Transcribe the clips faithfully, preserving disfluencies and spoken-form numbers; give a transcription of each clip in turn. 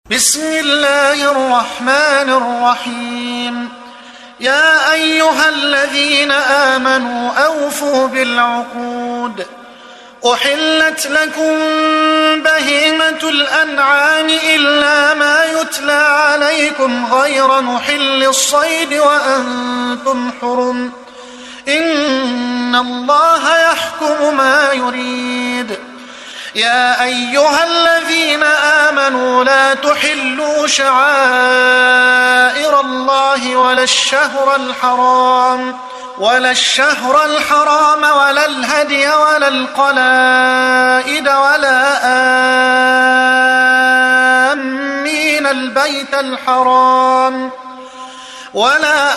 بسم الله الرحمن الرحيم. يا أيها الذين آمنوا أوفوا بالعقود. أحلت لكم بهيمة الأنعام إلا ما يتلى عليكم غير محل الصيد وأنتم حرم، إن الله يحكم ما يريد. يا أيها الذين آمنوا لا تحلوا شعائر الله ولا الشهر الحرام ولا الشهر الحرام ولا الهدي ولا القلائد ولا آمين البيت الحرام ولا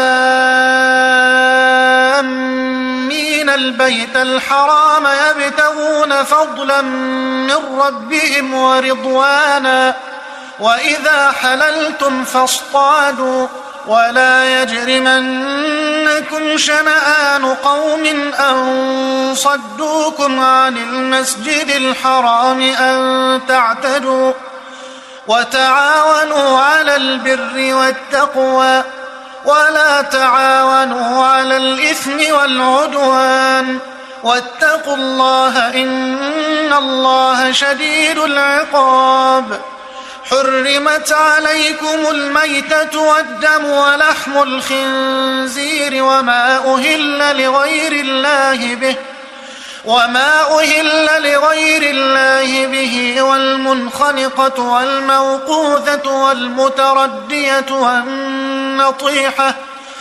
آمين البيت الحرام يبتغون فضلا من ربهم ورضوانا، وإذا حللتم فاصطادوا، ولا يجرمنكم شنآن قوم أن صدوكم عن المسجد الحرام أن تعتدوا، وتعاونوا على البر والتقوى ولا تعاونوا على الإثم والعدوان، واتقوا الله إن الله شديد العقاب. حرمت عليكم الميتة والدم ولحم الخنزير وما أهل لغير الله به وما أهل لغير الله به والمنخنقة والموقوذة والمتردية والنطيحة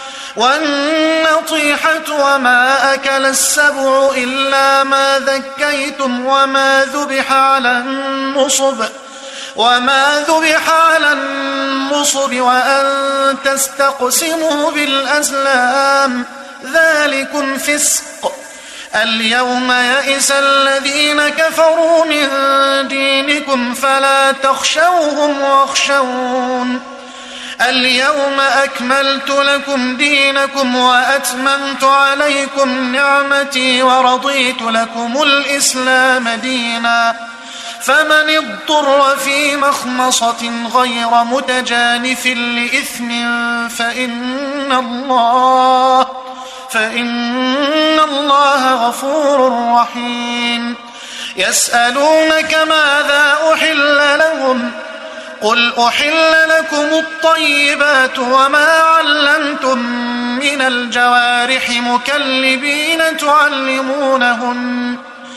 والنطيحة وما أكل السبع إلا ما ذكيتم وما ذبح على النصب وما ذبح على النصب وأن تستقسموا بالأزلام، ذلكم فسق. اليوم يئس الذين كفروا من دينكم فلا تخشوهم واخشون. اليوم أكملت لكم دينكم وأتممت عليكم نعمتي ورضيت لكم الإسلام دينا، فمن اضطر في مخمصة غير متجانف لإثم فإن الله فإن الله غفور رحيم. يسألونك ماذا أحل لهم، قل أحل لكم الطيبات وما علمتم من الجوارح مكلبين تعلمونهن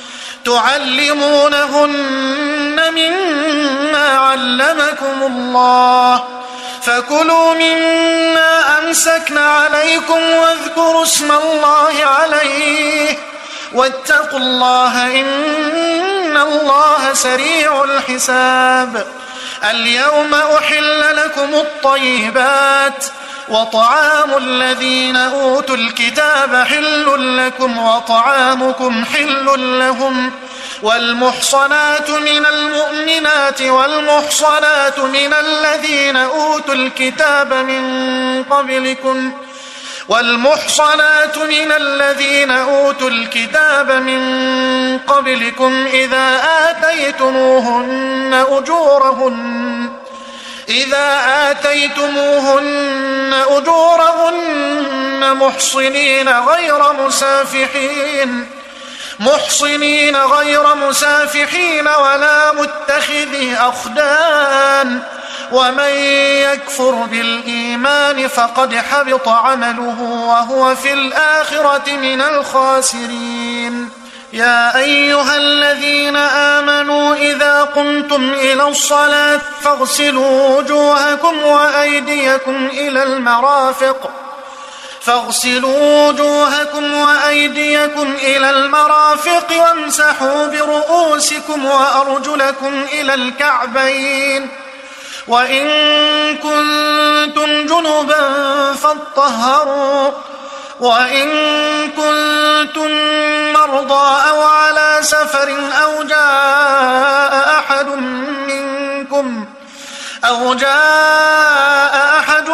تعلمونهن مما علمكم الله، فكلوا مما أمسكن عليكم واذكروا اسم الله عليه واتقوا الله إن الله سريع الحساب. اليوم أحل لكم الطيبات وطعام الذين أوتوا الكتاب حل لكم وطعامكم حل لهم، والمحصنات من المؤمنات والمحصنات من الذين أوتوا الكتاب من قبلكم والمحصنات من الذين أوتوا الكتاب من قبلكم إذا آتيتموهن أجورهن إذا آتيتموهن أجورهن محصنين غير مسافحين محصنين غير مسافحين ولا متخذي أخدان، ومن يكفر بالإيمان فقد حبط عمله وهو في الآخرة من الخاسرين. يا أيها الذين آمنوا إذا قمتم إلى الصلاة فاغسلوا وجوهكم وأيديكم إلى المرافق فاغسلوا وجوهكم وأيديكم إلى المرافق وامسحوا برؤوسكم وأرجلكم إلى الكعبين، وإن كنتم جنبا فاطهروا، وإن كنتم مرضى أو على سفر أو جاء أحد منكم أو جاء أحد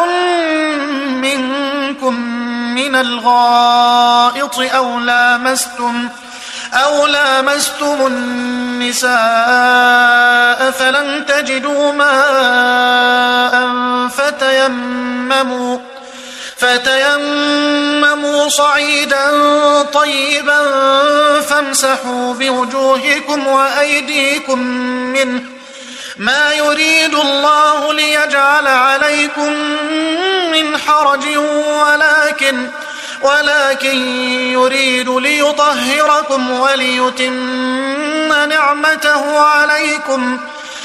منكم من الغائط أو لامستم أو لامستم النساء فلم تجدوا ماء فتيمموا فتيمموا صعيدا طيبا فامسحوا بوجوهكم وأيديكم منه ما يريد الله ليجعل عليكم من حرج ولكن ولكن يريد ليطهركم وليتم نعمته عليكم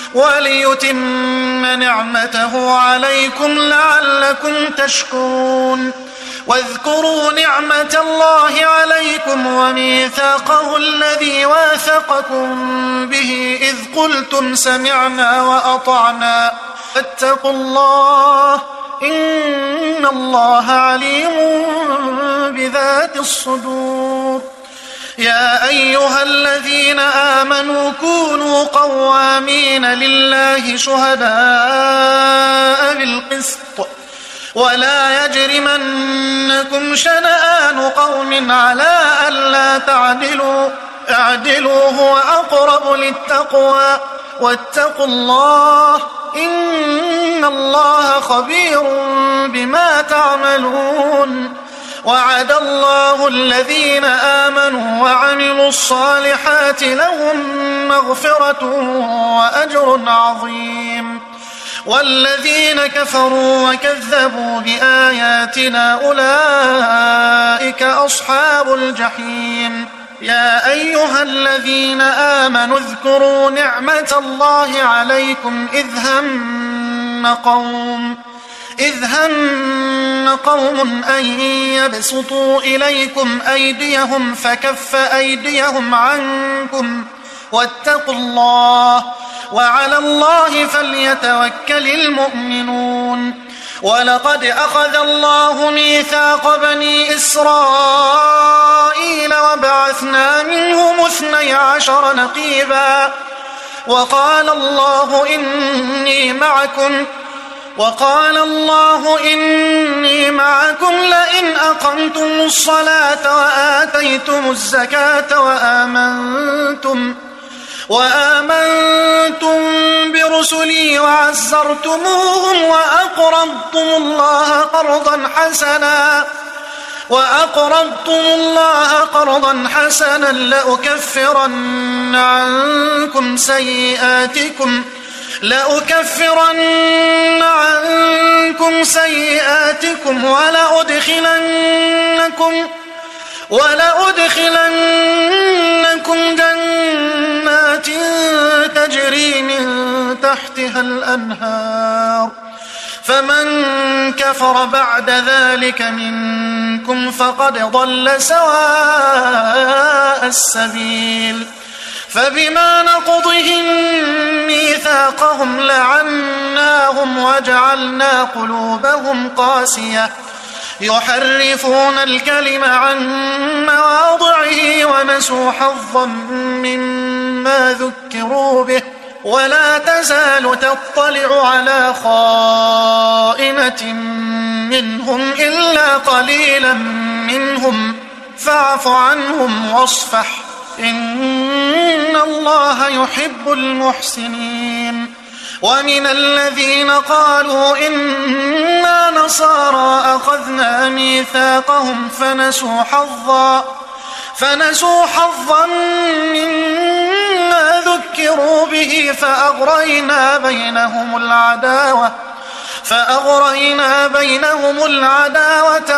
وليتم نعمته عليكم لعلكم تشكرون واذكروا نعمة الله عليكم وميثاقه الذي واثقكم به إذ قلتم سمعنا وأطعنا فاتقوا الله إن الله عليم بذات الصدور. يا أيها الذين آمنوا كونوا قوامين لله شهداء بالقسط ولا يجرمنكم شنآن قوم على ألا تعدلوا اعدلوا هو أقرب للتقوى واتقوا الله إن الله خبير بما تعملون. وعد الله الذين آمنوا وعملوا الصالحات لهم مغفرة وأجر عظيم والذين كفروا وكذبوا بآياتنا أولئك أصحاب الجحيم. يا أيها الذين آمنوا اذكروا نعمة الله عليكم إذ هم قوم إذ هم قوم أن يبسطوا إليكم أيديهم فكف أيديهم عنكم واتقوا الله وعلى الله فليتوكل المؤمنون. ولقد أخذ الله ميثاق بني إسرائيل وبعثنا منهم اثني عشر نقيبا وقال الله إني معكم وقال الله إني معكم لئن أقمتم الصلاة وآتيتم الزكاة وآمنتم وآمنتم برسلي وعزرتموهم وأقرضتم الله قرضا حسنا وأقرضتم الله قرضا حسنا لأكفرن عنكم سيئاتكم لأكفرن عنكم سيئاتكم ولأدخلنكم ولأدخلنكم جنات تجري من تحتها الأنهار فمن كفر بعد ذلك منكم فقد ضل سواء السبيل. فبما نقضهم ميثاقهم لعناهم وجعلنا قلوبهم قاسية يحرفون الكلم عن مواضعه ونسوا حظا مما ذكروا به ولا تزال تطلع على خائنة منهم إلا قليلا منهم فاعف عنهم واصفح إن الله يحب المحسنين. ومن الذين قالوا إنا نصارى أخذنا ميثاقهم فنسوا حظا فنسوا حظا مما ذكروا به فأغرينا بينهم العداوة فأغرينا بينهم العداوة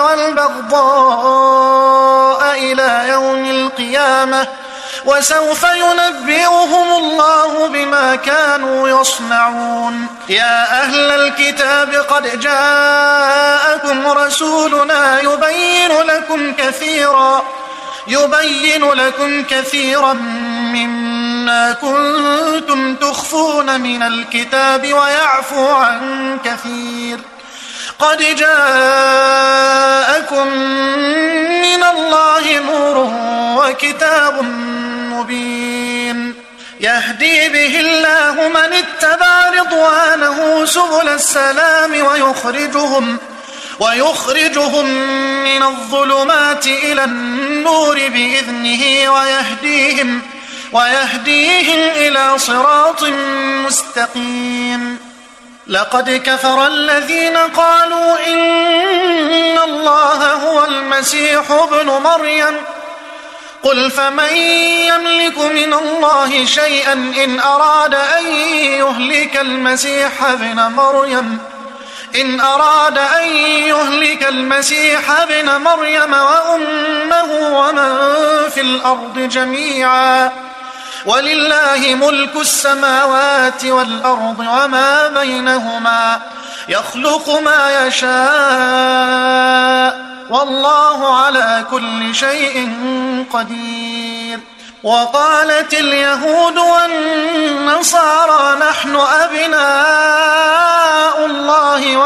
والبغضاء إلى يوم القيامة وسوف ينبئهم الله بما كانوا يصنعون. يا أهل الكتاب قد جاءكم رسولنا يبين لكم كثيرا يبين لكم كثيرا مما كنتم تخفون من الكتاب ويعفو عن كثير. قد جاءكم من الله نور وكتاب مبين يهدي به الله من اتبع رضوانه سبل السلام ويخرجهم ويخرجهم من الظلمات إلى النور بإذنه ويهديهم, ويهديهم إلى صراط مستقيم. لقد كفر الذين قالوا إن الله هو المسيح ابن مريم قل فمن يملك من الله شيئا إن أراد أن يهلك المسيح ابن مريم إن أراد أن يهلك المسيح ابن مريم وأمه ومن في الأرض جميعا ولله ملك السماوات والأرض وما بينهما يخلق ما يشاء والله على كل شيء قدير. وقالت اليهود والنصارى نحن أبناء الله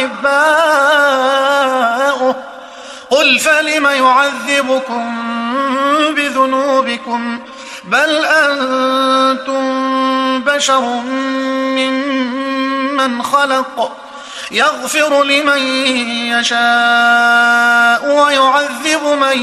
وأحباؤه قل فلم يعذبكم بذنوبكم بل أنتم بشر ممن خلق يغفر لمن يشاء ويعذب من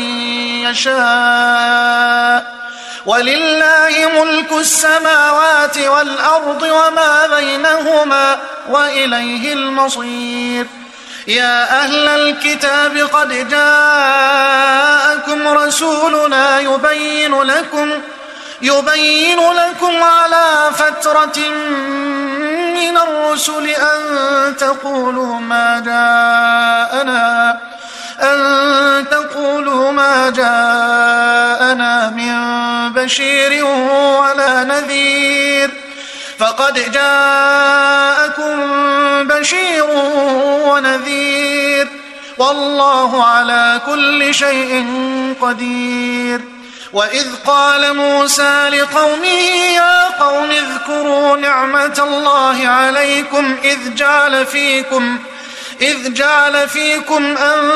يشاء ولله ملك السماوات والأرض وما بينهما وإليه المصير. يا أهل الكتاب قد جاءكم رسولنا يبين لكم يبين لكم على فترة من الرسل أن تقولوا ما جاءنا أن تقولوا ما جاءنا من بشير ولا نذير فقد جاءكم بشير ونذير والله على كل شيء قدير. وإذ قال موسى لقومه يا قوم اذكروا نعمة الله عليكم إذ جعل فيكم إذ جعل فيكم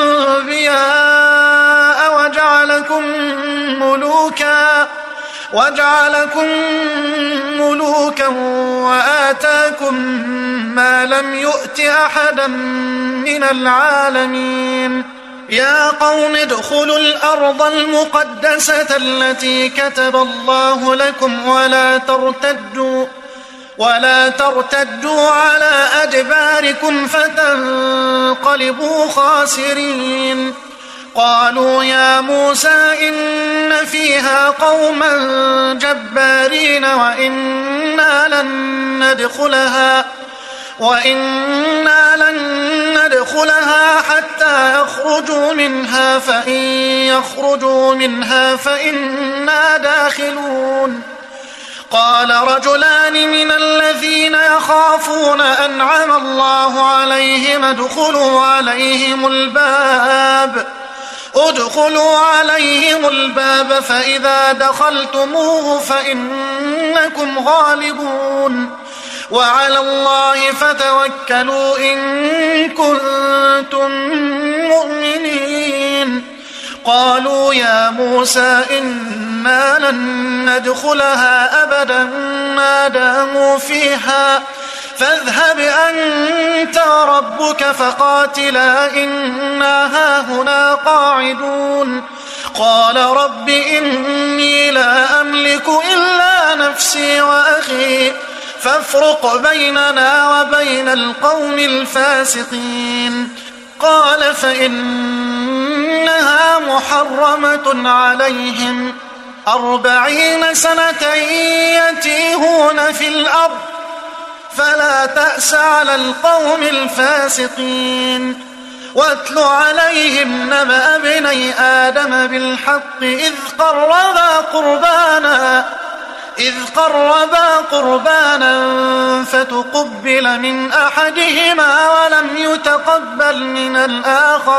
أنبياء وجعلكم ملوكا وجعلكم ملوكا وآتاكم ما لم يؤت أحدا من العالمين. يا قوم ادخلوا الأرض المقدسة التي كتب الله لكم ولا ترتدوا ولا ترتدوا على أدباركم فتنقلبوا خاسرين. قالوا يا موسى إن فيها قوما جبارين وإنا لن ندخلها وإنا لن ندخلها حتى يخرجوا منها فإن يخرجوا منها فإنا داخلون. قال رجلان من الذين يخافون أنعم الله عليهم ادخلوا عليهم الباب ادخلوا عليهم الباب فإذا دخلتموه فإنكم غالبون وعلى الله فتوكلوا إن كنتم مؤمنين. قالوا يا موسى إنا لن ندخلها أبدا ما داموا فيها فاذهب أنت وربك فقاتلا إنا هاهنا قاعدون. قال رب إني لا أملك إلا نفسي وأخي فافرق بيننا وبين القوم الفاسقين. قال فإنها محرمة عليهم أربعين سنة يتيهون في الأرض فلا تأس على القوم الفاسقين. واتل عليهم نبأ ابني آدم بالحق إذ قربا قربانا إذ قربا قربانا فتقبل من أحدهما ولم يتقبل من الآخر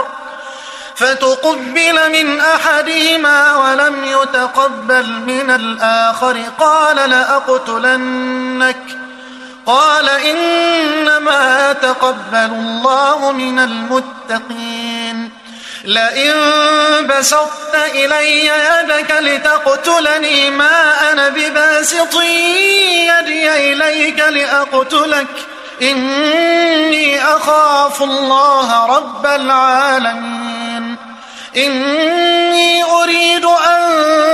فتقبل من أحدهما ولم يتقبل من الآخر قال لأقتلنك قال إنما يتقبل الله من المتقين. لئن بسطت إلي يدك لتقتلني ما أنا بباسط يدي إليك لأقتلك إني أخاف الله رب العالمين إني أريد أن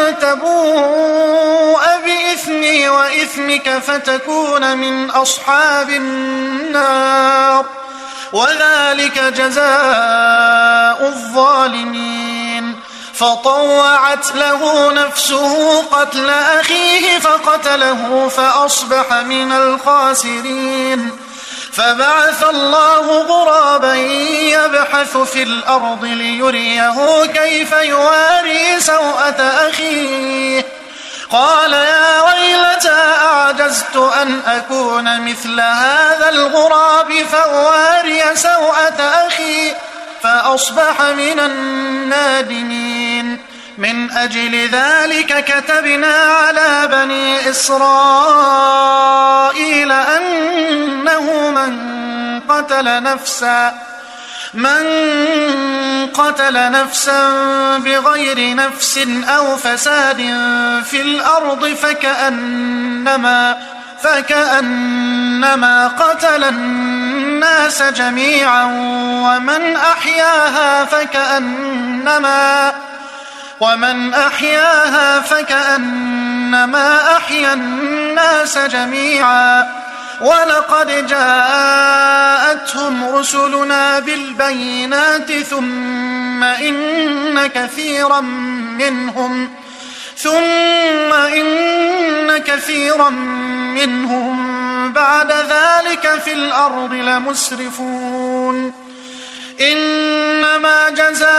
تبوء بإثمي وإثمك فتكون من أصحاب النار وذلك جزاء الظالمين فطوعت له نفسه قتل أخيه فقتله فأصبح من الخاسرين فبعث الله غرابا يبحث في الأرض ليريه كيف يواري سوءة أخيه قال يا ويلتى أعجزت أن أكون مثل هذا الغراب فأواري سوءة أخي فأصبح من النادمين من أجل ذلك كتبنا على بني إسرائيل أنه من قتل نفسا من قتل نفسا بغير نفس أو فساد في الأرض فكأنما فكأنما قتل الناس جميعا ومن أحياها فكأنما ومن أحياها فكأنما أحيا الناس جميعا ولقد جاءتهم رسلنا بالبينات ثم إن كثيرا منهم ثم إن كثيرا منهم بعد ذلك في الأرض لمسرفون إنما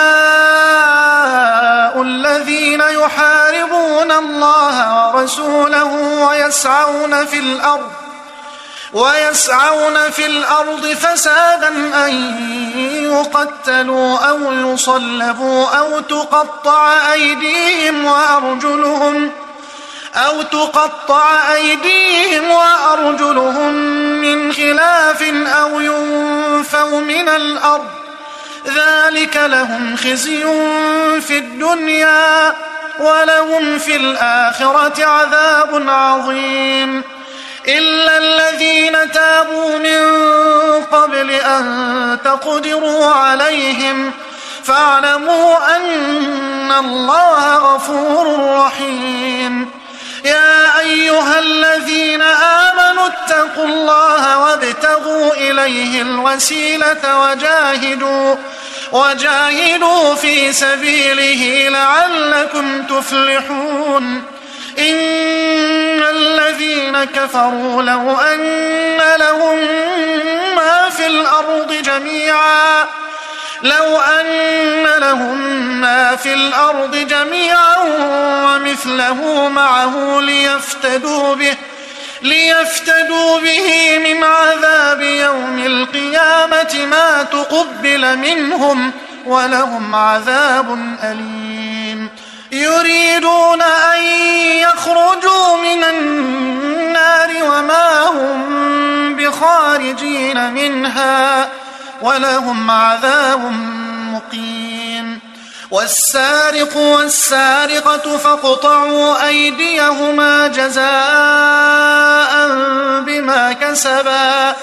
جزاء الذين يحاربون الله ورسوله ويسعون في الأرض ويسعون في الأرض فسادا أن يقتلوا أو يصلبوا أو تقطع أيديهم وأرجلهم أو تقطع أيديهم وأرجلهم من خلاف أو ينفوا من الأرض ذلك لهم خزي في الدنيا ولهم في الآخرة عذاب عظيم إلا الذين تابوا من قبل أن تقدروا عليهم فاعلموا أن الله غفور رحيم يا أيها الذين آمنوا اتقوا الله وابتغوا إليه الوسيلة وجاهدوا وجاهدوا في سبيله لعلكم تفلحون إن الذين كفروا لو أن لهم ما في الأرض جميعا لو أن لهم ما في الأرض جميعا ومثله معه ليفتدوا به ليفتدوا به من عذاب يوم القيامة ما تقبل منهم ولهم عذاب أليم يريدون أن يخرجوا من النار وما هم بخارجين منها ولهم عذاب مقيم والسارق والسارقة فاقطعوا أيديهما جزاء بما كسبا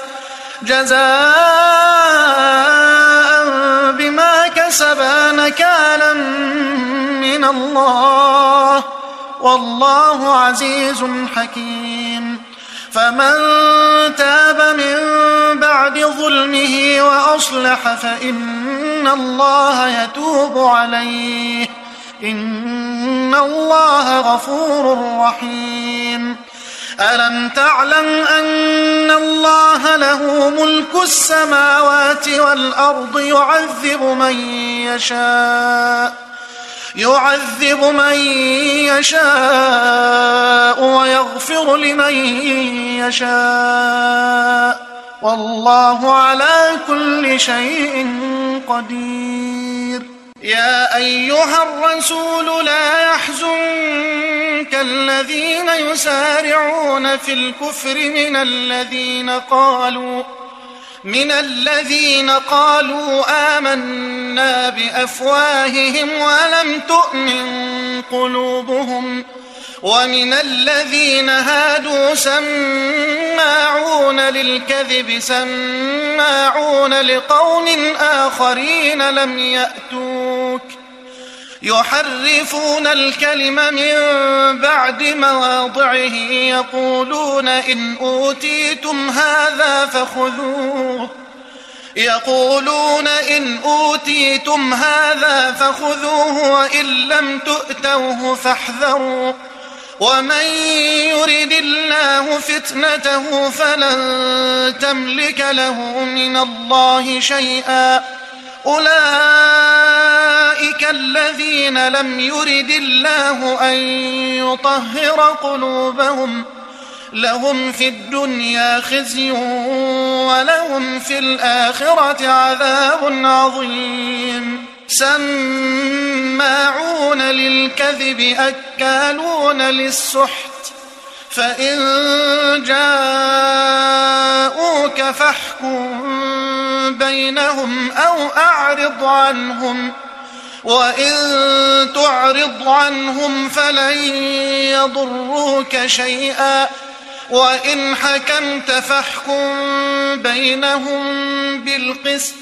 جزاء بما كسبا نكالا من الله والله عزيز حكيم فمن تاب من بعد ظلمه وأصلح فإن الله يتوب عليه إن الله غفور رحيم ألم تعلم أن الله له ملك السماوات والأرض يعذب من يشاء يعذب من يشاء ويغفر لمن يشاء والله على كل شيء قدير يا أيها الرسول لا يحزنك الذين يسارعون في الكفر من الذين قالوا من الذين قالوا آمنا بأفواههم ولم تؤمن قلوبهم ومن الذين هادوا سماعون للكذب سماعون لقوم آخرين لم يأتوك يحرفون الكلم من بعد مواضعه يقولون إن أوتيتم هذا فخذوه يقولون إن أوتيتم هذا فخذوه وإن لم تؤتوه فاحذروا ومن يرد الله فتنته فلن تملك له من الله شيئا أولئك الذين لم يرد الله أن يطهر قلوبهم لهم في الدنيا خزي ولهم في الآخرة عذاب عظيم سماعون للكذب أكالون للسحت فإن جاءوك فاحكم بينهم أو أعرض عنهم وإن تعرض عنهم فلن يضروك شيئا وإن حكمت فاحكم بينهم بالقسط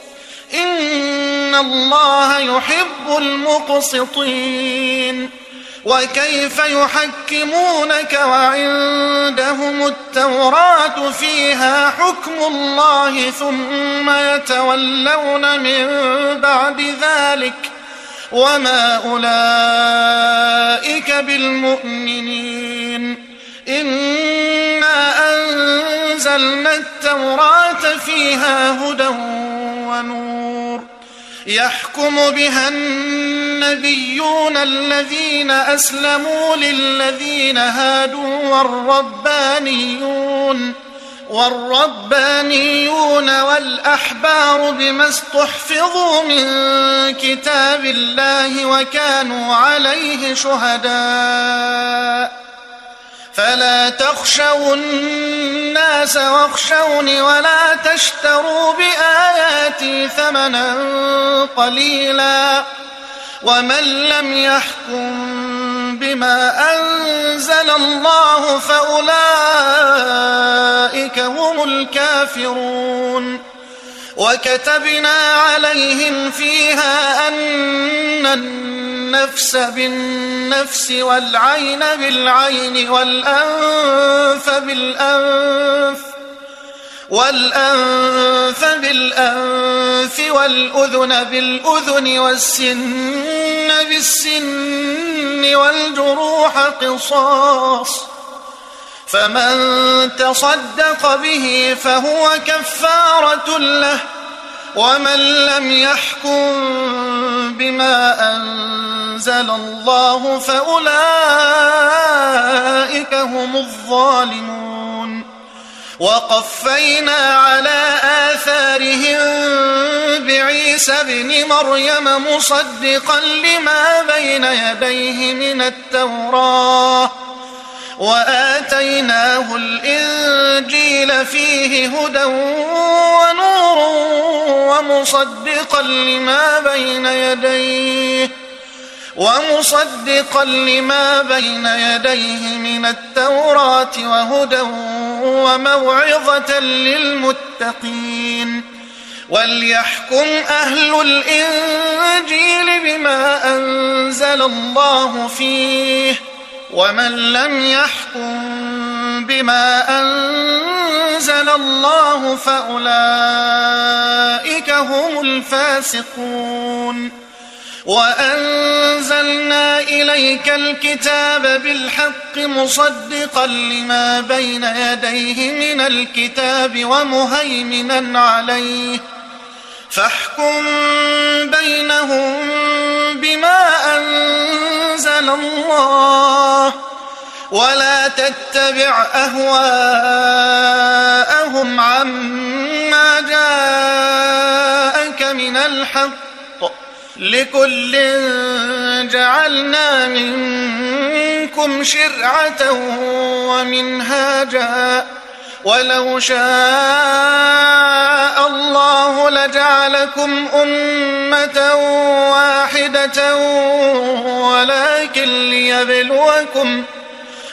إن الله يحب المقسطين وكيف يحكمونك وعندهم التوراة فيها حكم الله ثم يتولون من بعد ذلك وما أولئك بالمؤمنين إنا أنزلنا التوراة فيها هدى ونور يحكم بها النبيون الذين أسلموا للذين هادوا والربانيون والربانيون والأحبار بما استحفظوا من كتاب الله وكانوا عليه شهداء فلا تخشوا الناس واخشوني ولا تشتروا بآياتي ثمنا قليلا ومن لم يحكم بما أنزل الله فأولئك هم الكافرون وكتبنا عليهم فيها أن النفس بالنفس والعين بالعين والأنف بالأنف والأنف بالأنف والأذن بالأذن والسن بالسن والجروح قصاص فمن تصدق به فهو كفارة له ومن لم يحكم بما أنزل الله فأولئك هم الظالمون وقفينا على آثارهم بعيسى ابن مريم مصدقا لما بين يديه من التوراة وآتيناه الإنجيل فيه هدى ونور ومصدقا لما بين يديه ومصدقا لما بين يديه من التوراة وهدى وموعظة للمتقين وليحكم أهل الإنجيل بما أنزل الله فيه ومن لم يحكم بما أنزل الله فأولئك هم الفاسقون وأنزلنا إليك الكتاب بالحق مصدقا لما بين يديه من الكتاب ومهيمنا عليه فاحكم بينهم بما أنزل الله ولا تتبع أهواءهم عما جاءك من الحق لكل جعلنا منكم شرعة ومنهاجا ولو شاء الله لجعلكم أمة واحدة ولكن ليبلوكم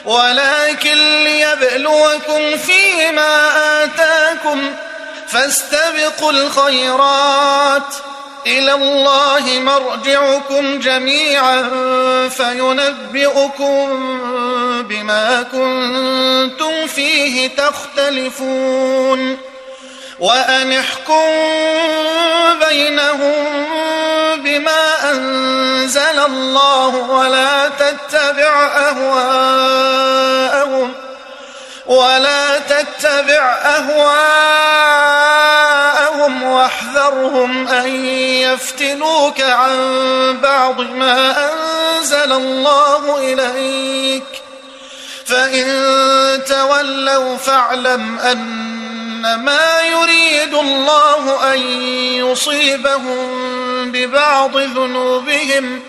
ولكن ليبلوكم فيما آتاكم فاستبقوا الخيرات إلى الله مرجعكم جميعا فينبئكم بما كنتم فيه تختلفون وأن احكم بينهم بما أنزل الله ولا تتبع أهواءهم ولا تتبع أهواءهم واحذرهم أن يفتنوك عن بعض ما أنزل الله إليك فإن تولوا فاعلم أنما يريد الله أن يصيبهم ببعض ذنوبهم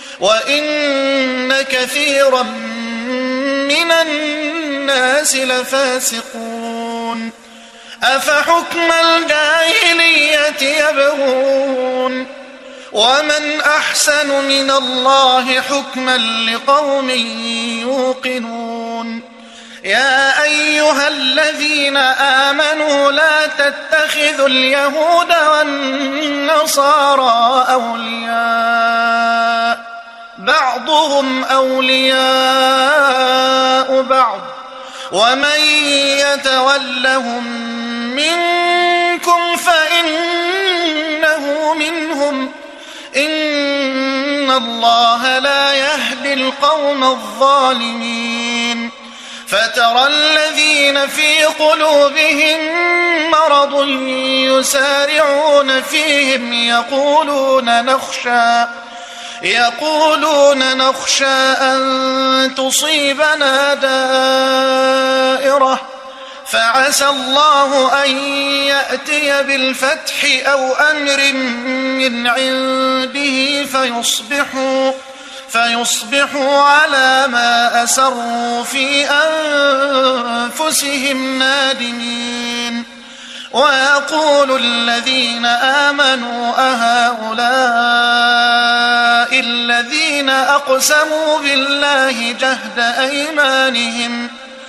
وإن كثيرا من الناس لفاسقون أفحكم الجاهلية يبغون ومن أحسن من الله حكما لقوم يوقنون يا أيها الذين آمنوا لا تتخذوا اليهود والنصارى أولياء بعضهم أولياء بعض ومن يتولهم منكم فإنه منهم إن الله لا يهدي القوم الظالمين فترى الذين في قلوبهم مرض يسارعون فيهم يقولون نخشى يقولون نخشى أن تصيبنا دائرة فعسى الله أن يأتي بالفتح أو أمر من عنده فيصبحوا فيصبحوا على ما أسروا في أنفسهم نادمين ويقول الذين آمنوا أهؤلاء الذين أقسموا بالله جهد أيمانهم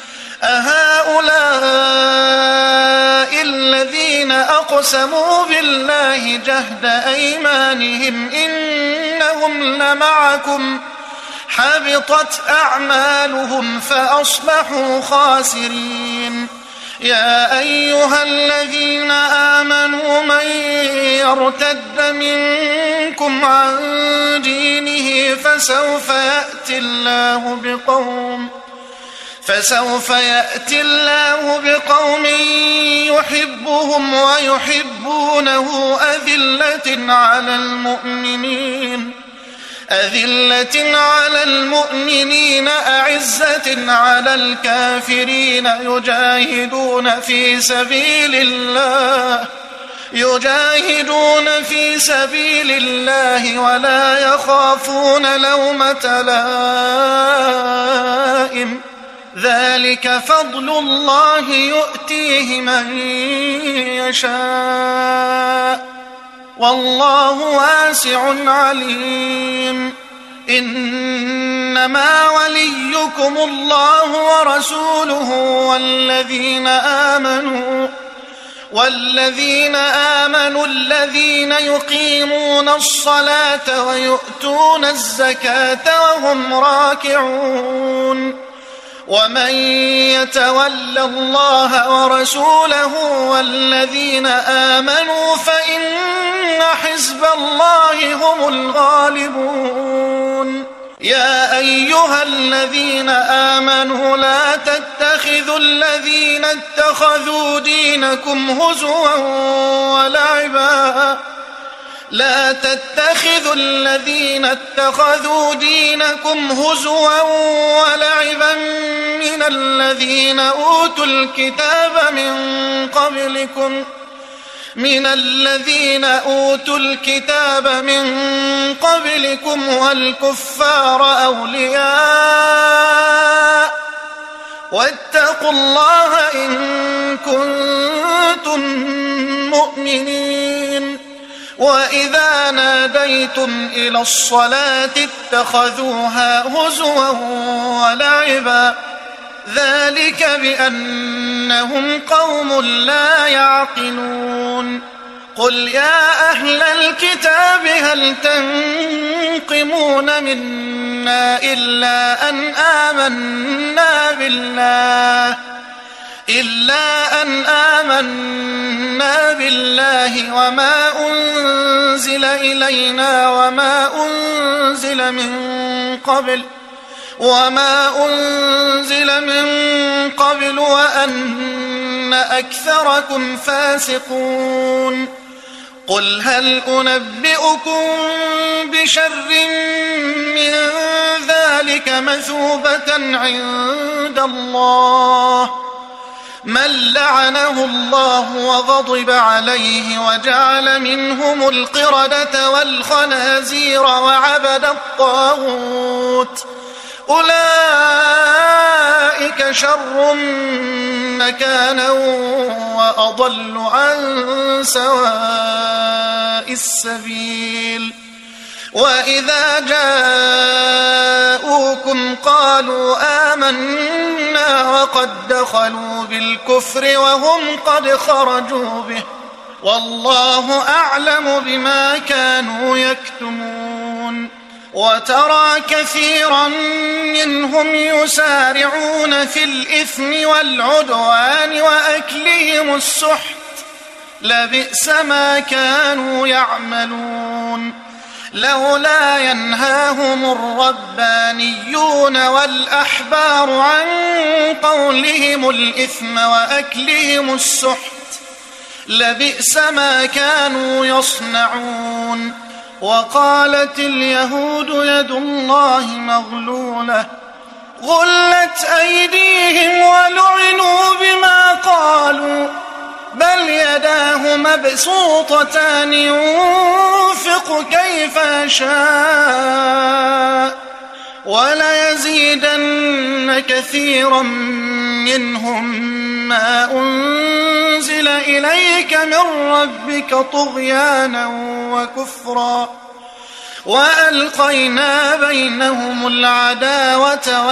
أهؤلاء الذين أقسموا بالله جهد أيمانهم إنهم لمعكم حبطت أعمالهم فأصبحوا خاسرين يا أيها الذين آمنوا من يرتد منكم عن دينه فسوف يأتي الله بقوم فسوف يأتي الله بقوم يحبهم ويحبونه أذلة على المؤمنين أذلة على المؤمنين أعزة على الكافرين يجاهدون في سبيل الله يجاهدون في سبيل الله ولا يخافون لومة لائم ذلك فضل الله يؤتيه من يشاء والله واسع عليم إنما وليكم الله ورسوله والذين آمنوا والذين آمنوا الذين يقيمون الصلاة ويؤتون الزكاة وهم راكعون ومن يتول الله ورسوله والذين آمنوا فإن حزب الله هم الغالبون يا أيها الذين آمنوا لا تتخذوا الذين اتخذوا دينكم هزوا ولعبا لا تتخذوا الذين اتخذوا دينكم هزوا ولعبا من الذين أوتوا الكتاب من قبلكم من الذين أوتوا الكتاب من قبلكم والكفار أولياء واتقوا الله إن كنتم مؤمنين وإذا ناديتم إلى الصلاة اتخذوها هزوا ولعبا ذلك بأنهم قوم لا يعقلون قل يا أهل الكتاب هل تنقمون منا إلا أن آمنا بالله إلا أن آمنا بالله وما أنزل إلينا وما أنزل من قبل وما أنزل من قبل وأن أكثركم فاسقون قل هل أنبئكم بشر من ذلك مثوبة عند الله من لعنه الله وغضب عليه وجعل منهم القردة والخنازير وعبد الطاغوت أولئك شر مكانا وأضل عن سواء السبيل وإذا جاءوكم قالوا آمنا وقد دخلوا بالكفر وهم قد خرجوا به والله أعلم بما كانوا يكتمون وترى كثيرا منهم يسارعون في الإثم والعدوان وأكلهم السحت لبئس ما كانوا يعملون لولا ينهاهم الربانيون والأحبار عن قولهم الإثم وأكلهم السحت لبئس ما كانوا يصنعون وقالت اليهود يد الله مغلولة غلت أيديهم ولعنوا بما قالوا بل يداه مبسوطتان ينفق كيف يشاء وليزيدن كثيرا منهم ما أنزل إليك من ربك طغيانا وكفرا وألقينا بينهم العداوة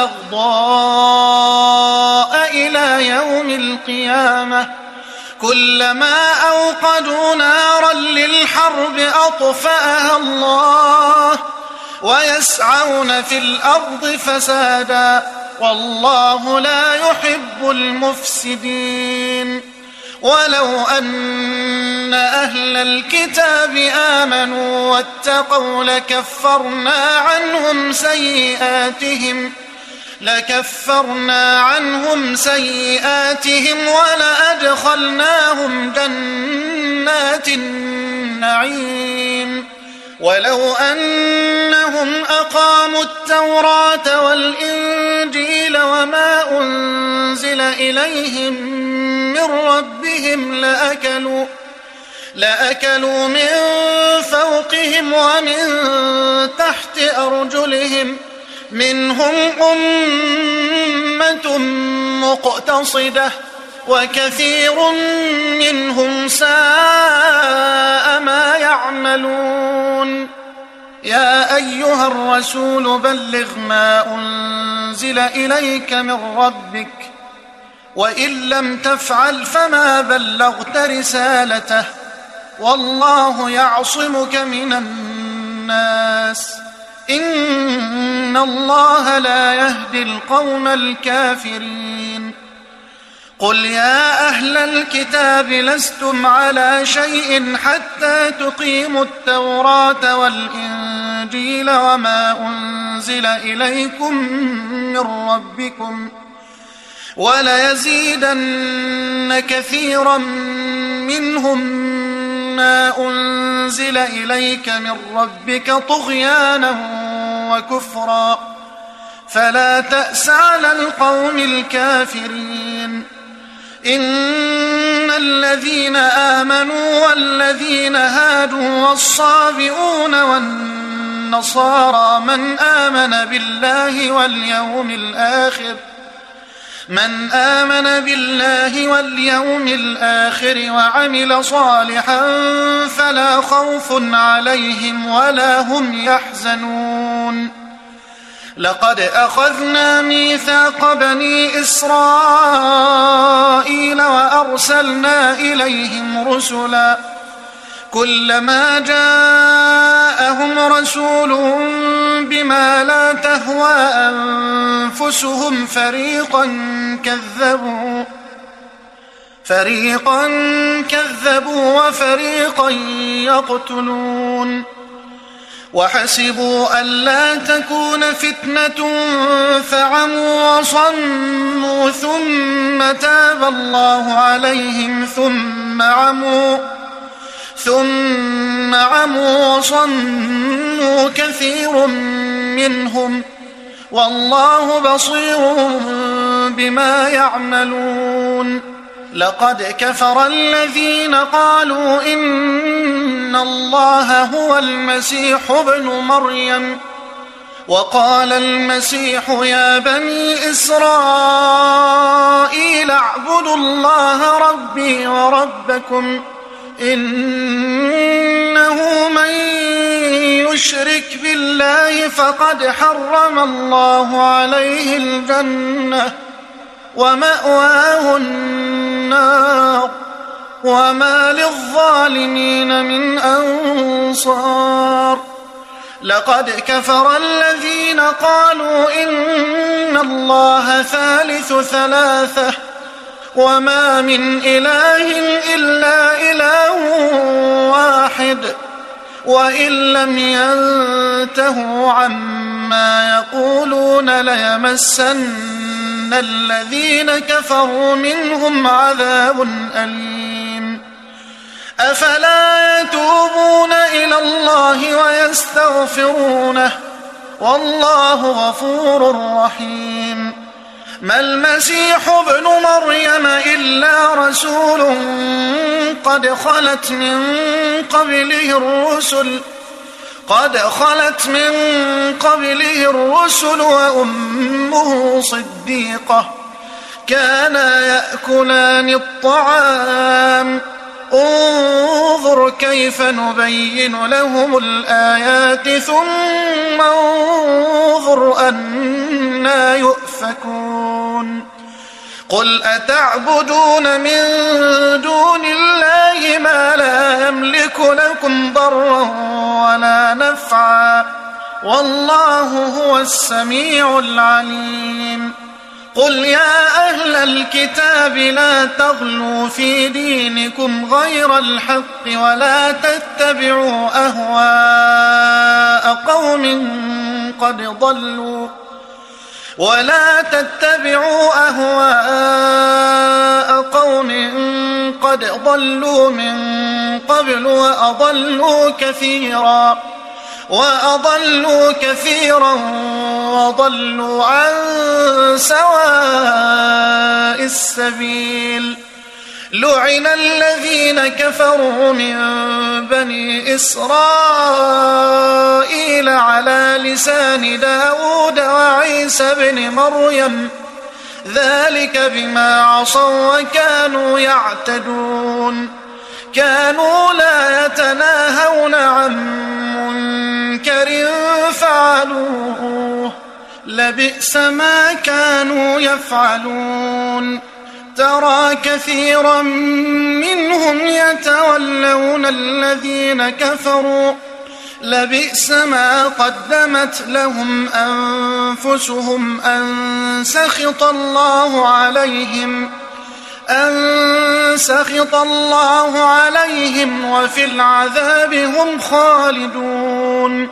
والبغضاء إلى يوم القيامة كلما أوقدوا نارا للحرب أطفأها الله ويسعون في الأرض فسادا والله لا يحب المفسدين ولو أن أهل الكتاب آمنوا واتقوا لكفرنا عنهم سيئاتهم لكفرنا عنهم سيئاتهم ولأدخلناهم جنات النعيم ولو أنهم أقاموا التوراة والإنجيل وما أنزل إليهم من ربهم لأكلوا لأكلوا من فوقهم ومن تحت أرجلهم منهم أمة مقتصدة وكثير منهم ساء ما يعملون يا أيها الرسول بلغ ما أنزل إليك من ربك وإن لم تفعل فما بلغت رسالته والله يعصمك من الناس إن الله لا يهدي القوم الكافرين قل يا أهل الكتاب لستم على شيء حتى تقيموا التوراة والإنجيل وما أنزل إليكم من ربكم وليزيدن كثيرا منهم ما أنزل إليك من ربك طغيانا وكفرا فلا تأس على القوم الكافرين إن الذين آمنوا والذين هادوا والصابئون والنصارى من آمن بالله واليوم الآخر من آمن بالله واليوم الآخر وعمل صالحا فلا خوف عليهم ولا هم يحزنون لقد أخذنا ميثاق بني إسرائيل وأرسلنا إليهم رسلا كلما جاءهم رسول بما لا تهوى أنفسهم فريقا كذبوا فريقا كذبوا وفريقا يقتلون وحسبوا ألا تكون فتنة فعموا وصموا ثم تاب الله عليهم ثم عموا ثم عموا وصموا كثير منهم والله بصير بما يعملون لقد كفر الذين قالوا إن الله هو المسيح ابن مريم وقال المسيح يا بني إسرائيل اعبدوا الله ربي وربكم إنه من يشرك بالله فقد حرم الله عليه الجنة ومأواه النار وما للظالمين من أنصار لقد كفر الذين قالوا إن الله ثالث ثلاثة وما من إله إلا إله واحد وإن لم ينتهوا عما يقولون ليمسن الذين كفروا منهم عذاب أليم أفلا يتوبون إلى الله ويستغفرونه والله غفور رحيم ما المسيح ابن مريم إلا رسول قد خلت من قبله الرسل قد خلت من قبله الرسل وأمه صديقة كانا يأكلان الطعام انظر كيف نبين لهم الآيات ثم انظر أنى يؤفكون قل أتعبدون من دون الله ما لا يملك لكم ضرا ولا نفعا والله هو السميع العليم قل يا أهل الكتاب لا تغلوا في دينكم غير الحق ولا تتبعوا أهواء قوم قد ضلوا ولا تتبعوا أهواء قوم قد ضلوا من قبل وأضلوا كثيرا وأضلوا كثيرا وضلوا عن سواء السبيل لعن الذين كفروا من بني إسرائيل على لسان داود وعيسى بن مريم ذلك بما عصوا وكانوا يعتدون كانوا لا يتناهون عن منكر فعلوه لبئس ما كانوا يفعلون ترى كثيرا منهم يتولون الذين كفروا لبئس ما قدمت لهم أنفسهم أن سخط الله عليهم أن سخط الله عليهم وفي العذاب هم خالدون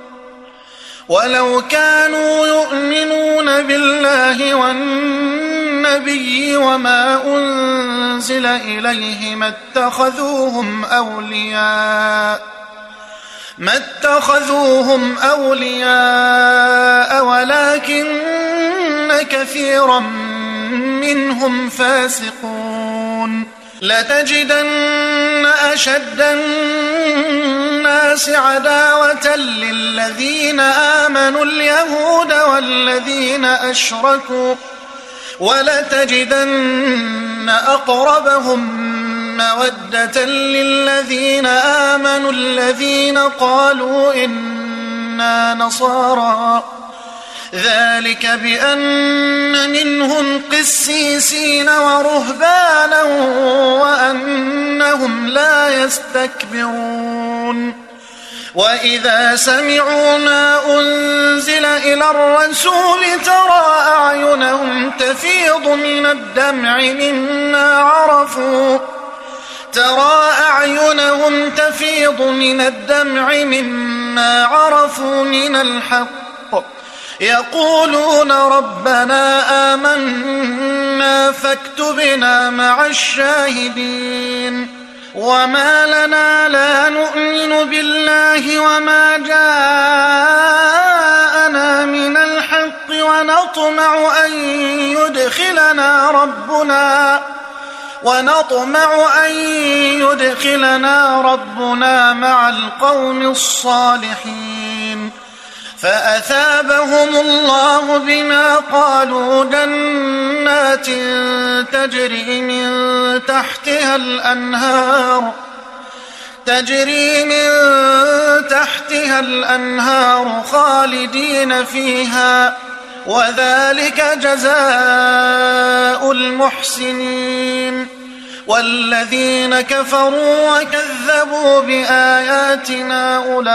ولو كانوا يؤمنون بالله والنبي وما أنزل إليه ما اتخذوهم أولياء ما اتخذوهم أولياء ولكن كثيرا منهم فاسقون لتجدن أشد الناس عداوة للذين آمنوا اليهود والذين أشركوا ولتجدن أقربهم مودة للذين آمنوا الذين قالوا إنا نصارى ذلك بأن منهم قسيسين ورهبانا وأنهم لا يستكبرون وإذا سمعوا ما أنزل إلى الرسول ترى أعينهم تفيض من الدمع مما عرفوا ترى أعينهم تفيض من الدمع مما عرفوا من الحق يقولون ربنا آمنا فاكتبنا مع الشاهدين وما لنا لا نؤمن بالله وما جاءنا من الحق ونطمع أن يدخلنا ربنا ونطمع أن يدخلنا ربنا مع القوم الصالحين فأثابهم الله بما قالوا جنات تجري من تحتها الأنهار تجري من تحتها الأنهار خالدين فيها وذلك جزاء المحسنين والذين كفروا وكذبوا بآياتنا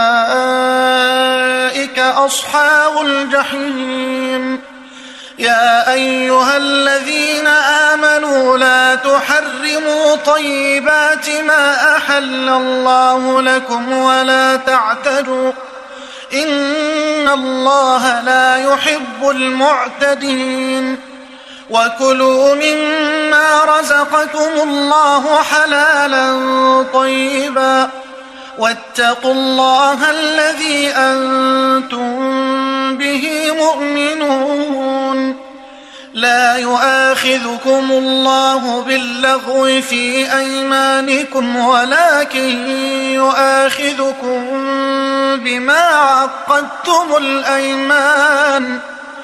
أولئك أصحاب الجحيم يا أيها الذين آمنوا لا تحرموا طيبات ما أحل الله لكم ولا تعتدوا إن الله لا يحب المعتدين وكلوا مما رزقكم الله حلالا طيبا واتقوا الله الذي أنتم به مؤمنون لا يؤاخذكم الله باللغو في أيمانكم ولكن يؤاخذكم بما عقدتم الأيمان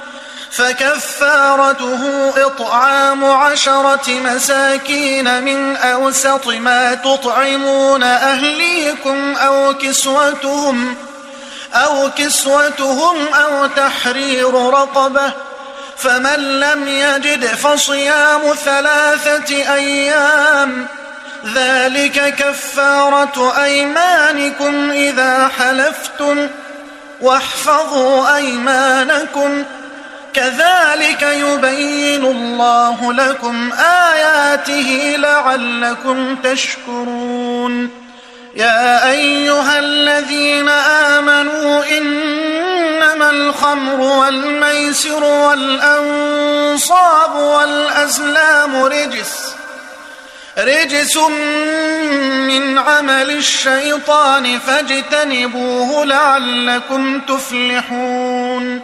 فكفارته إطعام عشرة مساكين من أوسط ما تطعمون أهليكم أو كسوتهم أو كسوتهم أو تحرير رقبة فمن لم يجد فصيام ثلاثة أيام ذلك كفارة أيمانكم إذا حلفتم واحفظوا أيمانكم كذلك يبين الله لكم آياته لعلكم تشكرون يا أيها الذين آمنوا إنما الخمر والميسر والأنصاب والأزلام رجس رجس من عمل الشيطان فاجتنبوه لعلكم تفلحون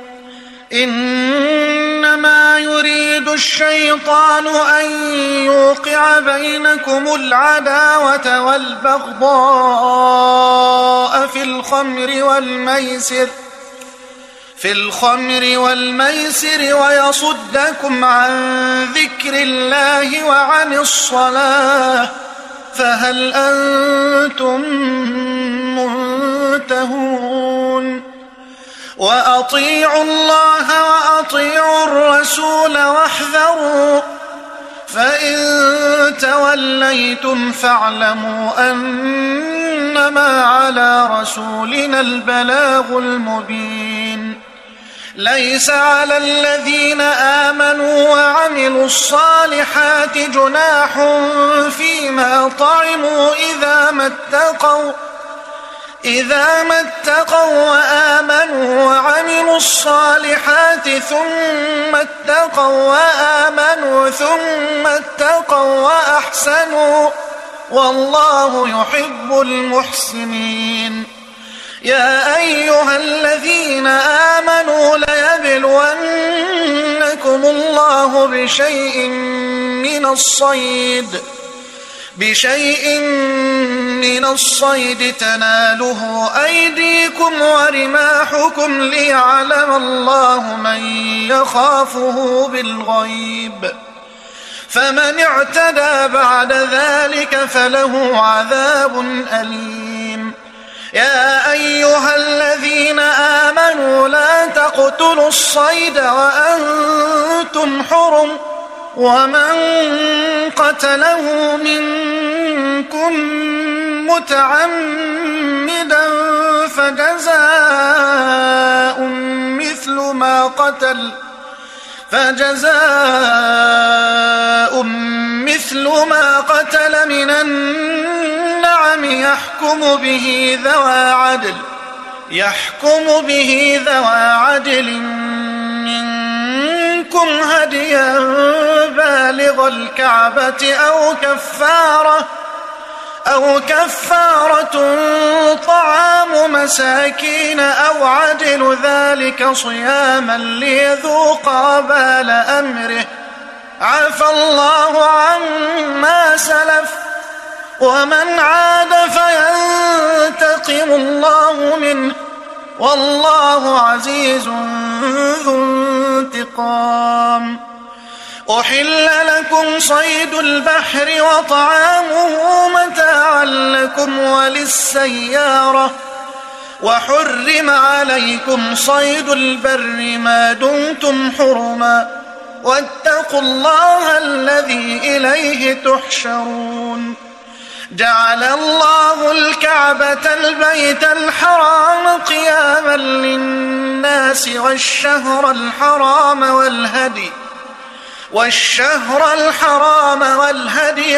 إنما يريد الشيطان أن يوقع بينكم العداوة والبغضاء في الخمر والميسر في الخمر والميسر ويصدكم عن ذكر الله وعن الصلاة فهل أنتم منتهون وأطيعوا الله وأطيعوا الرسول واحذروا فإن توليتم فاعلموا أنما على رسولنا البلاغ المبين ليس على الذين آمنوا وعملوا الصالحات جناح فيما طعموا إذا ما اتقوا إذا ما اتقوا وآمنوا وعملوا الصالحات ثم اتقوا وآمنوا ثم اتقوا وأحسنوا والله يحب المحسنين يا أيها الذين آمنوا ليبلونكم الله بشيء من الصيد بشيء من الصيد تناله أيديكم ورماحكم ليعلم الله من يخافه بالغيب فمن اعتدى بعد ذلك فله عذاب أليم يا أيها الذين آمنوا لا تقتلوا الصيد وأنتم حرم ومن قتله منكم متعمدا فجزاء مثل ما قتل فجزاء مثل ما قتل من النعم يحكم به ذوى عدل يحكم به ذوى عدل منكم هديا بالغ الكعبة أو كفارة أو كفارة طعام مساكين أو عدل ذلك صياما ليذوق وبال أمره عفى الله عما سلف ومن عاد فينتقم الله منه والله عزيز ذو انتقام. أحل لكم صيد البحر وطعامه متاعا لكم وللسيارة وحرم عليكم صيد البر ما دمتم حرما واتقوا الله الذي إليه تحشرون. جعل الله الكعبة البيت الحرام قياما للناس والشهر الحرام والهدي والشهر الحرام والهدي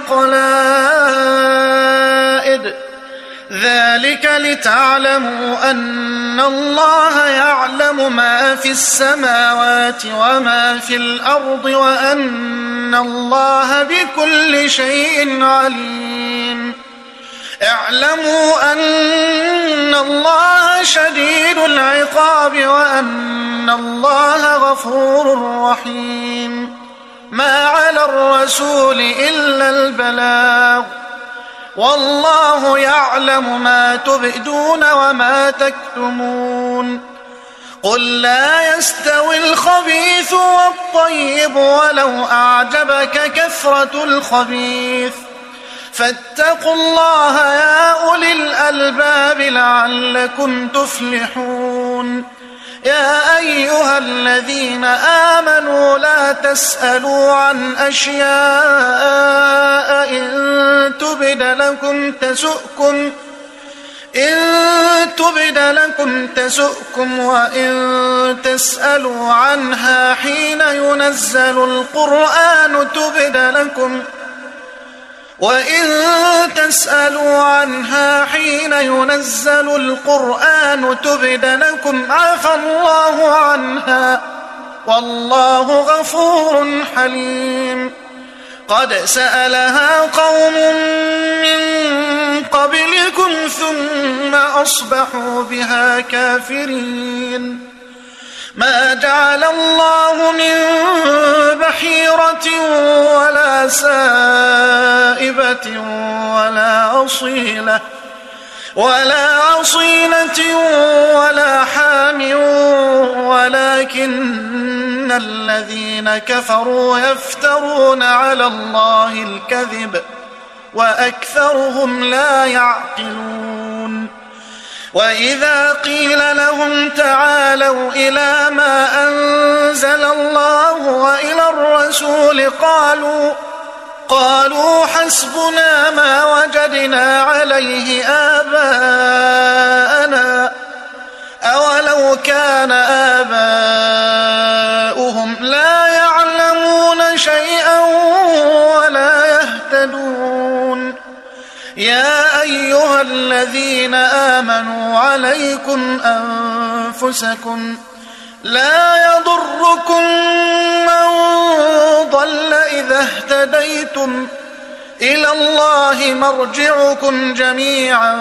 والقلائد ذلك لتعلموا أن الله يعلم ما في السماوات وما في الأرض وأن الله بكل شيء عليم. اعلموا أن الله شديد العقاب وأن الله غفور رحيم. ما على الرسول إلا البلاغ والله يعلم ما تبدون وما تكتمون. قل لا يستوي الخبيث والطيب ولو أعجبك كثرة الخبيث فاتقوا الله يا أولي الألباب لعلكم تفلحون. يا أيها الذين آمنوا لا تسألوا عن أشياء إن تبد لكم تسؤكم إن تبد لكم تسؤكم وإن تسألوا عنها حين ينزل القرآن تبد لكم وإن تسألوا عنها حين ينزل القرآن تبد لكم عفى الله عنها والله غفور حليم. قد سألها قوم من قبلكم ثم أصبحوا بها كافرين. ما جعل الله من بحيرة ولا سائبة ولا أصيلة ولا أصيلة ولا حام ولكن الذين كفروا يفترون على الله الكذب وأكثرهم لا يعقلون. وإذا قيل لهم تعالوا إلى ما أنزل الله وإلى الرسول قالوا قالوا حسبنا ما وجدنا عليه آباءنا أولو كان آباؤهم لا يعلمون شيئا ولا يهتدون. يا أيها الذين آمنوا عليكم أنفسكم لا يضركم من ضل إذا اهتديتم إلى الله مرجعكم جميعا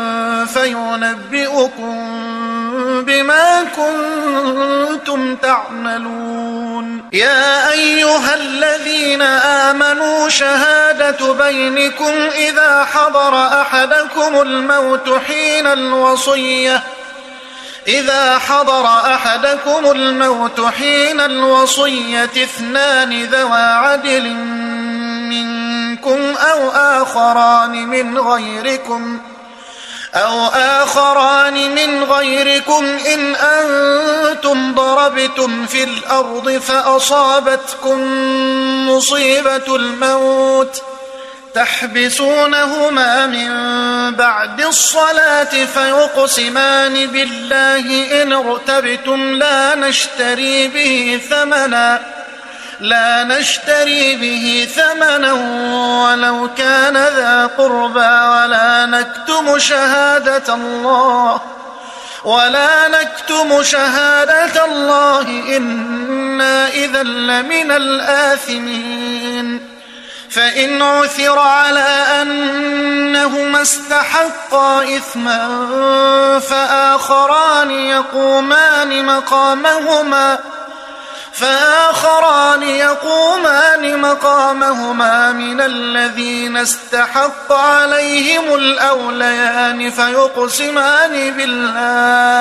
فينبئكم بما كنتم تعملون. يا أيها الذين آمنوا شهادة بينكم إذا حضر أحدكم الموت حين الوصية إذا حضر أحدكم الموت حين الوصية اثنان ذوى عدل منكم أو آخران من غيركم أو آخران من غيركم إن أنتم ضربتم في الأرض فأصابتكم مصيبة الموت تحبسونهما من بعد الصلاة فيقسمان بالله إن ارتبتم لا نشتري به ثمنا لا نشتري به ثمنا ولو كان ذا قربى ولا نكتم شهادة الله ولا نكتم شهادة الله إنا إذا لمن الآثمين فإن عثر على أنهما استحقا إثما فآخران يقومان مقامهما فآخران يقومان مقامهما من الذين استحق عليهم الأوليان فيقسمان بالله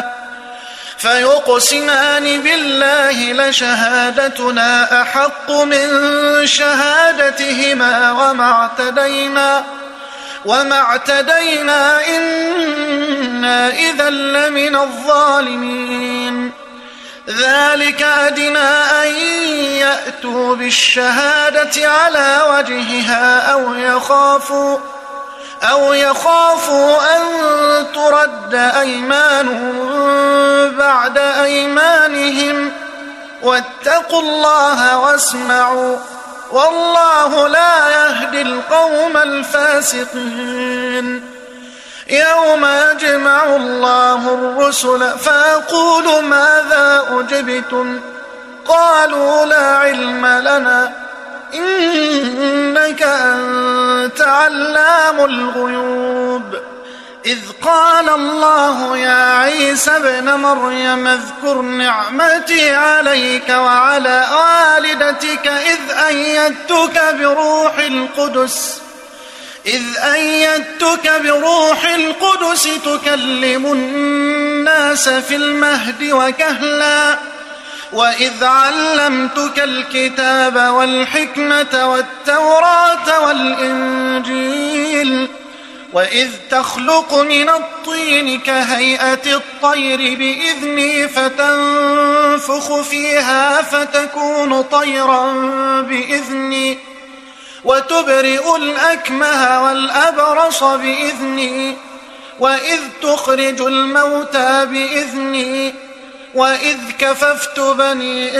فيقسمان بالله لشهادتنا أحق من شهادتهما وما اعتدينا وما اعتدينا إنا إذا لمن الظالمين ذلك أدنى أن يأتوا بالشهادة على وجهها أو يخافوا أو يخافوا أن ترد أيمان بعد أيمانهم واتقوا الله واسمعوا والله لا يهدي القوم الفاسقين يوم يجمع الله الرسل فيقول ماذا أجبتم قالوا لا علم لنا إنك أنت علام الغيوب إذ قال الله يا عيسى ابن مريم اذكر نعمتي عليك وعلى والدتك إذ أيدتك بروح القدس إذ أيدتك بروح القدس تكلم الناس في المهد وكهلا وإذ علمتك الكتاب والحكمة والتوراة والإنجيل وإذ تخلق من الطين كهيئة الطير بإذني فتنفخ فيها فتكون طيرا بإذني وتبرئ الأكمه والأبرص بإذني وإذ تخرج الموتى بإذني وإذ كففت بني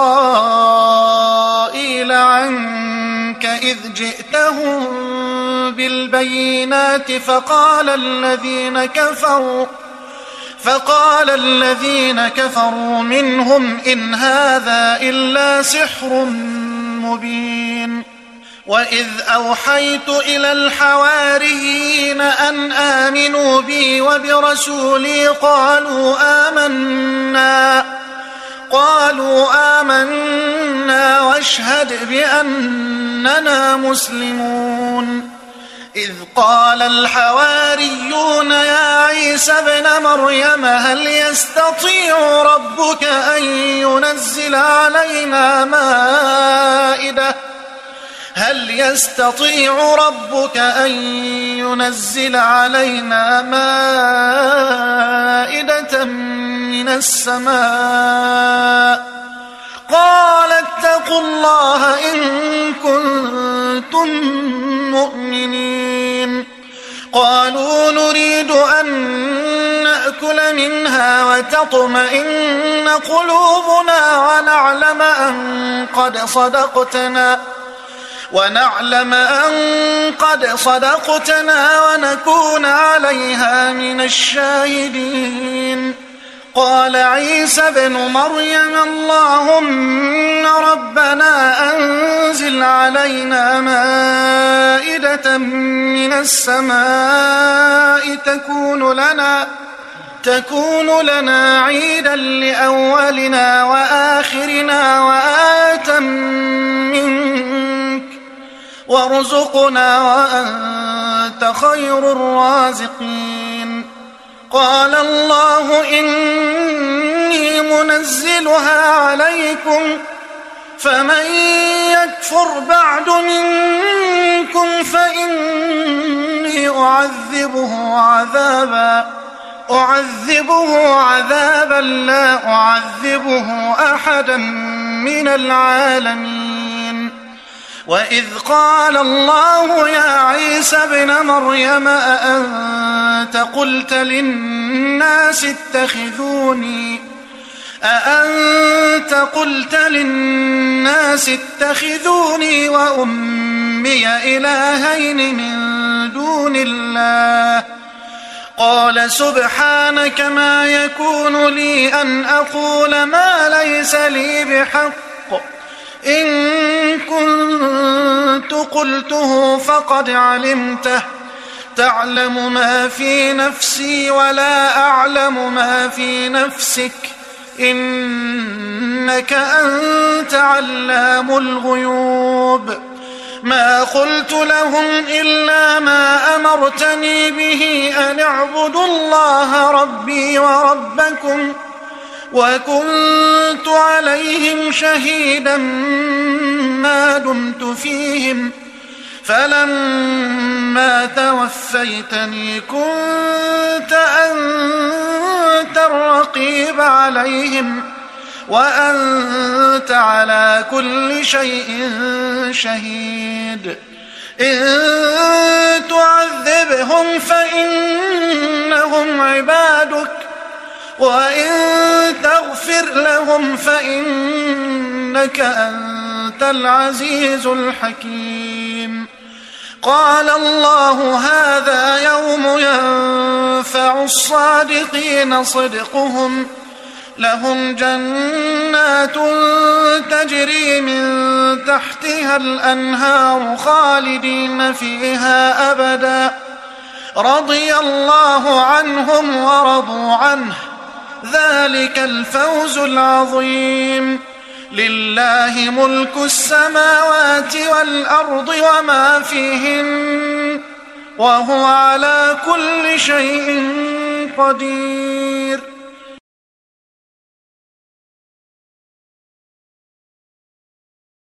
إسرائيل عنك إذ جئتهم بالبينات فقال الذين كفروا فقال الذين كفروا منهم إن هذا إلا سحر مبين وإذ أوحيت إلى الحواريين أن آمنوا بي وبرسولي قالوا آمنا قالوا آمنا واشهد بأننا مسلمون إذ قال الحواريون يا عيسى ابن مريم هل يستطيع ربك أن ينزل علينا مائدة هل يستطيع ربك أن ينزل علينا مائدة من السماء قال اتقوا الله إن كنتم مؤمنين قالوا نريد أن نأكل منها وتطمئن قلوبنا ونعلم أن قد صدقتنا ونعلم أن قد صدقتنا ونكون عليها من الشاهدين قال عيسى ابن مريم اللهم ربنا أنزل علينا مائدة من السماء تكون لنا تكون لنا عيدا لأولنا وآخرنا وآية منك وارزقنا وأنت خير الرازقين قال الله إني منزلها عليكم فمن يكفر بعد منكم فإني أعذبه عذابا أعذبه عذابا لا أعذبه أحدا من العالمين. وإذ قال الله يا عيسى ابن مريم أأنت قلت للناس اتخذوني أأنت قلت للناس اتخذوني وأمي إلهين من دون الله قال سبحانك ما يكون لي أن أقول ما ليس لي بحق إن كنت قلته فقد علمته تعلم ما في نفسي ولا أعلم ما في نفسك إنك أنت علام الغيوب. ما قلت لهم إلا ما أمرتني به أن اعبدوا الله ربي وربكم وكنت عليهم شهيدا ما دمت فيهم فلما توفيتني كنت أنت الرقيب عليهم وأنت على كل شيء شهيد. إن تعذبهم فإنهم عبادك وإن تغفر لهم فإنك أنت العزيز الحكيم. قال الله هذا يوم ينفع الصادقين صدقهم لهم جنات تجري من تحتها الأنهار خالدين فيها أبدا رضي الله عنهم ورضوا عنه ذلك الفوز العظيم. لله ملك السماوات والأرض وما فيهن وهو على كل شيء قدير.